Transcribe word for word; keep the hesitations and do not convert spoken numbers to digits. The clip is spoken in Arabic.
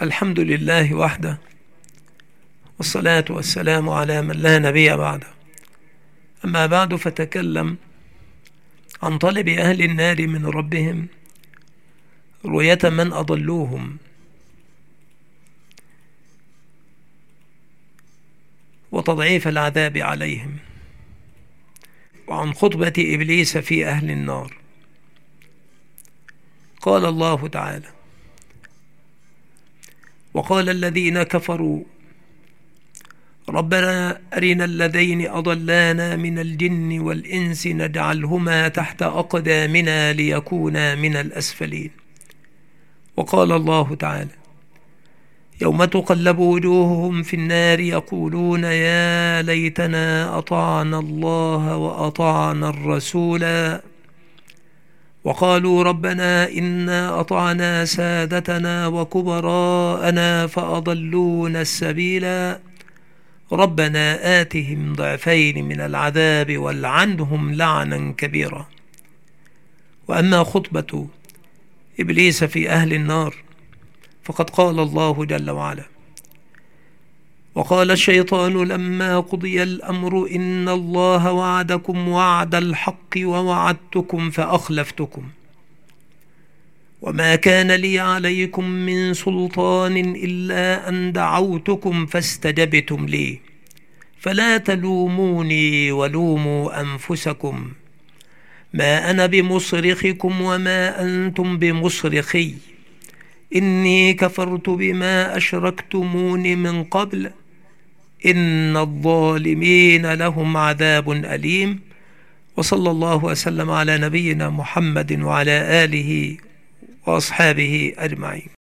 الحمد لله وحده، والصلاة والسلام على من لا نبي بعده. أما بعد، فتكلم عن طلب أهل النار من ربهم رؤية من أضلوهم، وتضعيف العذاب عليهم، وعن خطبة إبليس في أهل النار. قال الله تعالى: وقال الذين كفروا ربنا أرنا الذين أضلانا من الجن والإنس نجعلهما تحت أقدامنا ليكونا من الأسفلين. وقال الله تعالى: يوم تقلب وجوههم في النار يقولون يا ليتنا أطعنا الله وأطعنا الرسولا، وقالوا ربنا إنا أطعنا سادتنا وكبراءنا فأضلونا السبيلا، ربنا آتهم ضعفين من العذاب والعنهم لعنا كبيرا. وأما خطبة إبليس في أهل النار فقد قال الله جل وعلا: وقال الشيطان لما قضي الأمر إن الله وعدكم وعد الحق ووعدتكم فأخلفتكم وما كان لي عليكم من سلطان إلا أن دعوتكم فاستجبتم لي فلا تلوموني ولوموا أنفسكم ما أنا بمصرخكم وما أنتم بمصرخي إني كفرت بما أشركتمون من قبل إن الظالمين لهم عذاب أليم. وصلى الله وسلم على نبينا محمد وعلى آله وأصحابه أجمعين.